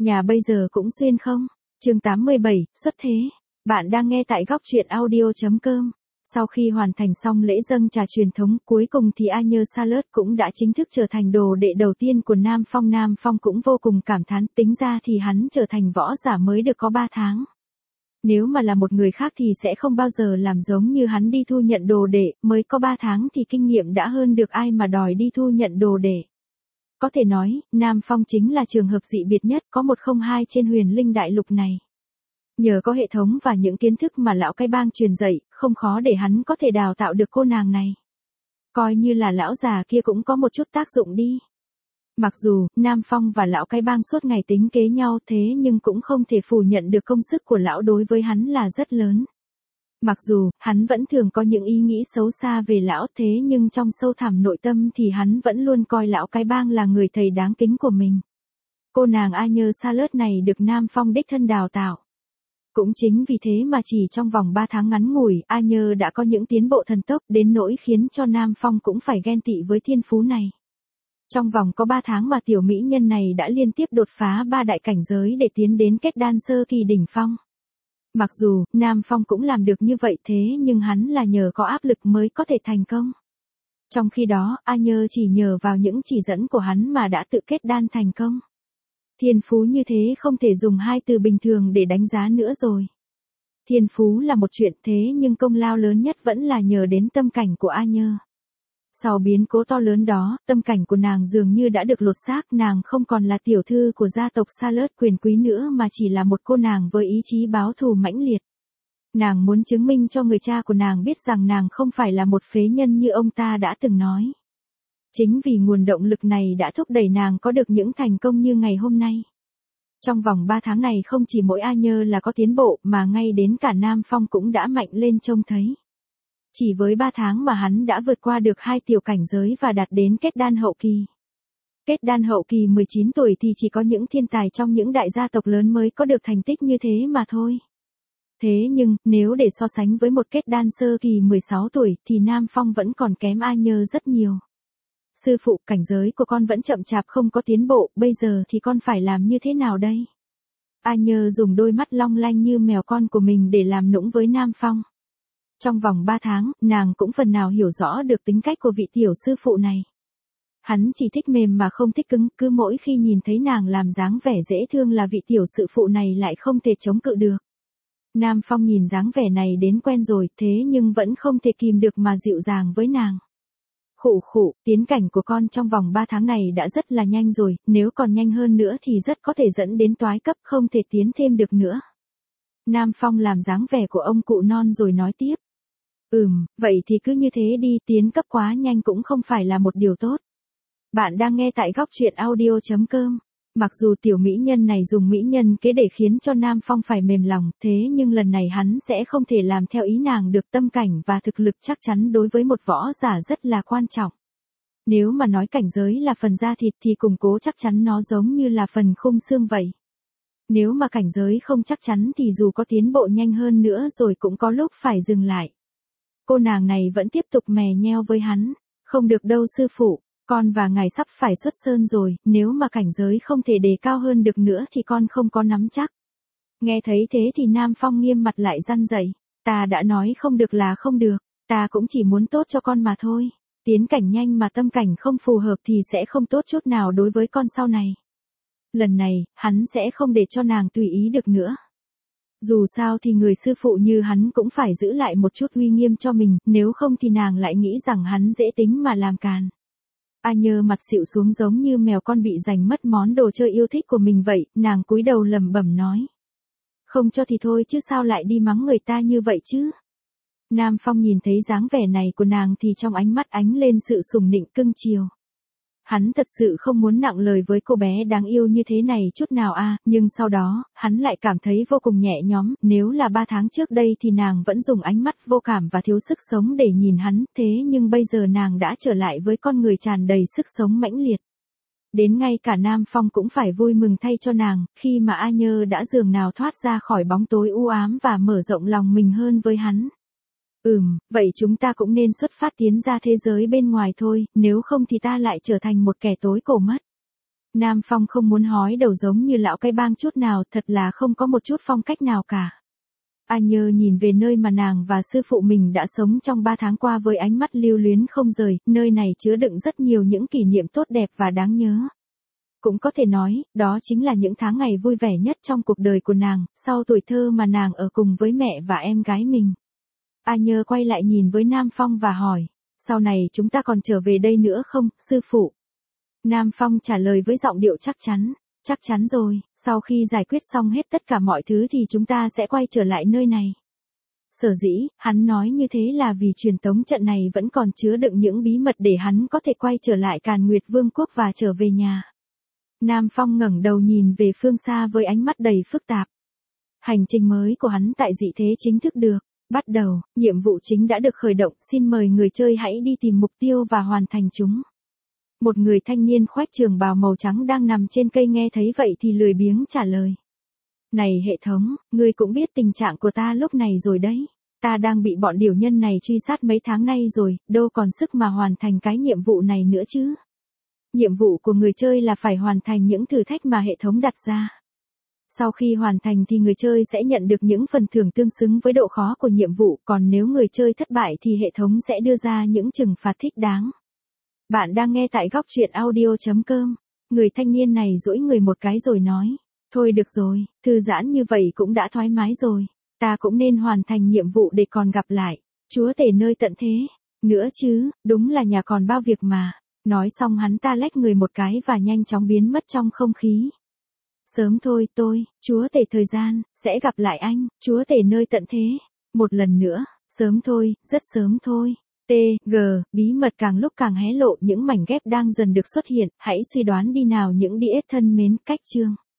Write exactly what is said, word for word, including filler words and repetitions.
Nhà bây giờ cũng xuyên không? Chương tám mươi bảy, xuất thế. Bạn đang nghe tại góc truyện audio chấm com. Sau khi hoàn thành xong lễ dâng trà truyền thống, cuối cùng thì A Nhơ Salert cũng đã chính thức trở thành đồ đệ đầu tiên của Nam Phong. Nam Phong cũng vô cùng cảm thán, tính ra thì hắn trở thành võ giả mới được có ba tháng. Nếu mà là một người khác thì sẽ không bao giờ làm giống như hắn đi thu nhận đồ đệ, mới có ba tháng thì kinh nghiệm đã hơn được ai mà đòi đi thu nhận đồ đệ. Có thể nói, Nam Phong chính là trường hợp dị biệt nhất, có một không hai trên huyền linh đại lục này. Nhờ có hệ thống và những kiến thức mà lão cái bang truyền dạy, không khó để hắn có thể đào tạo được cô nàng này. Coi như là lão già kia cũng có một chút tác dụng đi. Mặc dù, Nam Phong và lão cái bang suốt ngày tính kế nhau thế nhưng cũng không thể phủ nhận được công sức của lão đối với hắn là rất lớn. Mặc dù, hắn vẫn thường có những ý nghĩ xấu xa về lão thế nhưng trong sâu thẳm nội tâm thì hắn vẫn luôn coi lão cái bang là người thầy đáng kính của mình. Cô nàng A Nhơ Salert này được Nam Phong đích thân đào tạo. Cũng chính vì thế mà chỉ trong vòng ba tháng ngắn ngủi, A Nhơ đã có những tiến bộ thần tốc đến nỗi khiến cho Nam Phong cũng phải ghen tị với thiên phú này. Trong vòng có ba tháng mà tiểu mỹ nhân này đã liên tiếp đột phá ba đại cảnh giới để tiến đến kết đan sơ kỳ đỉnh phong. Mặc dù, Nam Phong cũng làm được như vậy thế nhưng hắn là nhờ có áp lực mới có thể thành công. Trong khi đó, A Nhơ chỉ nhờ vào những chỉ dẫn của hắn mà đã tự kết đan thành công. Thiên phú như thế không thể dùng hai từ bình thường để đánh giá nữa rồi. Thiên phú là một chuyện thế nhưng công lao lớn nhất vẫn là nhờ đến tâm cảnh của A Nhơ. Sau biến cố to lớn đó, tâm cảnh của nàng dường như đã được lột xác, nàng không còn là tiểu thư của gia tộc Salert quyền quý nữa mà chỉ là một cô nàng với ý chí báo thù mãnh liệt. Nàng muốn chứng minh cho người cha của nàng biết rằng nàng không phải là một phế nhân như ông ta đã từng nói. Chính vì nguồn động lực này đã thúc đẩy nàng có được những thành công như ngày hôm nay. Trong vòng ba tháng này không chỉ mỗi A Nhơ là có tiến bộ mà ngay đến cả Nam Phong cũng đã mạnh lên trông thấy. Chỉ với ba tháng mà hắn đã vượt qua được hai tiểu cảnh giới và đạt đến kết đan hậu kỳ. Kết đan hậu kỳ mười chín tuổi thì chỉ có những thiên tài trong những đại gia tộc lớn mới có được thành tích như thế mà thôi. Thế nhưng, nếu để so sánh với một kết đan sơ kỳ mười sáu tuổi thì Nam Phong vẫn còn kém A Nhơ rất nhiều. Sư phụ, cảnh giới của con vẫn chậm chạp không có tiến bộ, bây giờ thì con phải làm như thế nào đây? A Nhơ dùng đôi mắt long lanh như mèo con của mình để làm nũng với Nam Phong. Trong vòng ba tháng, nàng cũng phần nào hiểu rõ được tính cách của vị tiểu sư phụ này. Hắn chỉ thích mềm mà không thích cứng, cứ mỗi khi nhìn thấy nàng làm dáng vẻ dễ thương là vị tiểu sư phụ này lại không thể chống cự được. Nam Phong nhìn dáng vẻ này đến quen rồi thế nhưng vẫn không thể kìm được mà dịu dàng với nàng. Khụ khụ, tiến cảnh của con trong vòng ba tháng này đã rất là nhanh rồi, nếu còn nhanh hơn nữa thì rất có thể dẫn đến toái cấp không thể tiến thêm được nữa. Nam Phong làm dáng vẻ của ông cụ non rồi nói tiếp. Ừm, vậy thì cứ như thế đi, tiến cấp quá nhanh cũng không phải là một điều tốt. Bạn đang nghe tại góc truyện audio chấm com. Mặc dù tiểu mỹ nhân này dùng mỹ nhân kế để khiến cho Nam Phong phải mềm lòng, thế nhưng lần này hắn sẽ không thể làm theo ý nàng được, tâm cảnh và thực lực chắc chắn đối với một võ giả rất là quan trọng. Nếu mà nói cảnh giới là phần da thịt thì củng cố chắc chắn nó giống như là phần khung xương vậy. Nếu mà cảnh giới không chắc chắn thì dù có tiến bộ nhanh hơn nữa rồi cũng có lúc phải dừng lại. Cô nàng này vẫn tiếp tục mè nheo với hắn. Không được đâu sư phụ, con và ngài sắp phải xuất sơn rồi, nếu mà cảnh giới không thể đề cao hơn được nữa thì con không có nắm chắc. Nghe thấy thế thì Nam Phong nghiêm mặt lại răn dạy. Ta đã nói không được là không được, ta cũng chỉ muốn tốt cho con mà thôi. Tiến cảnh nhanh mà tâm cảnh không phù hợp thì sẽ không tốt chút nào đối với con sau này. Lần này, hắn sẽ không để cho nàng tùy ý được nữa. Dù sao thì người sư phụ như hắn cũng phải giữ lại một chút uy nghiêm cho mình, nếu không thì nàng lại nghĩ rằng hắn dễ tính mà làm càn. A Nhơ mặt xịu xuống giống như mèo con bị giành mất món đồ chơi yêu thích của mình vậy, nàng cúi đầu lẩm bẩm nói. Không cho thì thôi chứ sao lại đi mắng người ta như vậy chứ? Nam Phong nhìn thấy dáng vẻ này của nàng thì trong ánh mắt ánh lên sự sủng nịnh cưng chiều. Hắn thật sự không muốn nặng lời với cô bé đáng yêu như thế này chút nào a, à, nhưng sau đó, hắn lại cảm thấy vô cùng nhẹ nhõm, nếu là ba tháng trước đây thì nàng vẫn dùng ánh mắt vô cảm và thiếu sức sống để nhìn hắn, thế nhưng bây giờ nàng đã trở lại với con người tràn đầy sức sống mãnh liệt. Đến ngay cả Nam Phong cũng phải vui mừng thay cho nàng, khi mà A Nhơ đã dường nào thoát ra khỏi bóng tối u ám và mở rộng lòng mình hơn với hắn. Ừm, vậy chúng ta cũng nên xuất phát tiến ra thế giới bên ngoài thôi, nếu không thì ta lại trở thành một kẻ tối cổ mất. Nam Phong không muốn hói đầu giống như lão cái bang chút nào, thật là không có một chút phong cách nào cả. A Nhơ nhìn về nơi mà nàng và sư phụ mình đã sống trong ba tháng qua với ánh mắt lưu luyến không rời, nơi này chứa đựng rất nhiều những kỷ niệm tốt đẹp và đáng nhớ. Cũng có thể nói, đó chính là những tháng ngày vui vẻ nhất trong cuộc đời của nàng, sau tuổi thơ mà nàng ở cùng với mẹ và em gái mình. A Nhơ quay lại nhìn với Nam Phong và hỏi, sau này chúng ta còn trở về đây nữa không, sư phụ? Nam Phong trả lời với giọng điệu chắc chắn, chắc chắn rồi, sau khi giải quyết xong hết tất cả mọi thứ thì chúng ta sẽ quay trở lại nơi này. Sở dĩ, hắn nói như thế là vì truyền tống trận này vẫn còn chứa đựng những bí mật để hắn có thể quay trở lại Càn Nguyệt Vương quốc và trở về nhà. Nam Phong ngẩng đầu nhìn về phương xa với ánh mắt đầy phức tạp. Hành trình mới của hắn tại dị thế chính thức được bắt đầu, nhiệm vụ chính đã được khởi động, xin mời người chơi hãy đi tìm mục tiêu và hoàn thành chúng. Một người thanh niên khoác trường bào màu trắng đang nằm trên cây nghe thấy vậy thì lười biếng trả lời. Này hệ thống, ngươi cũng biết tình trạng của ta lúc này rồi đấy. Ta đang bị bọn điểu nhân này truy sát mấy tháng nay rồi, đâu còn sức mà hoàn thành cái nhiệm vụ này nữa chứ. Nhiệm vụ của người chơi là phải hoàn thành những thử thách mà hệ thống đặt ra. Sau khi hoàn thành thì người chơi sẽ nhận được những phần thưởng tương xứng với độ khó của nhiệm vụ, còn nếu người chơi thất bại thì hệ thống sẽ đưa ra những trừng phạt thích đáng. Bạn đang nghe tại góc truyện audio chấm com. Người thanh niên này duỗi người một cái rồi nói, thôi được rồi, thư giãn như vậy cũng đã thoải mái rồi, ta cũng nên hoàn thành nhiệm vụ để còn gặp lại chúa tể nơi tận thế nữa chứ, đúng là nhà còn bao việc mà. Nói xong hắn ta lách người một cái và nhanh chóng biến mất trong không khí. Sớm thôi tôi, chúa tể thời gian, sẽ gặp lại anh, chúa tể nơi tận thế. Một lần nữa, sớm thôi, rất sớm thôi. T, G, bí mật càng lúc càng hé lộ, những mảnh ghép đang dần được xuất hiện, hãy suy đoán đi nào những đĩa thân mến, cách chương.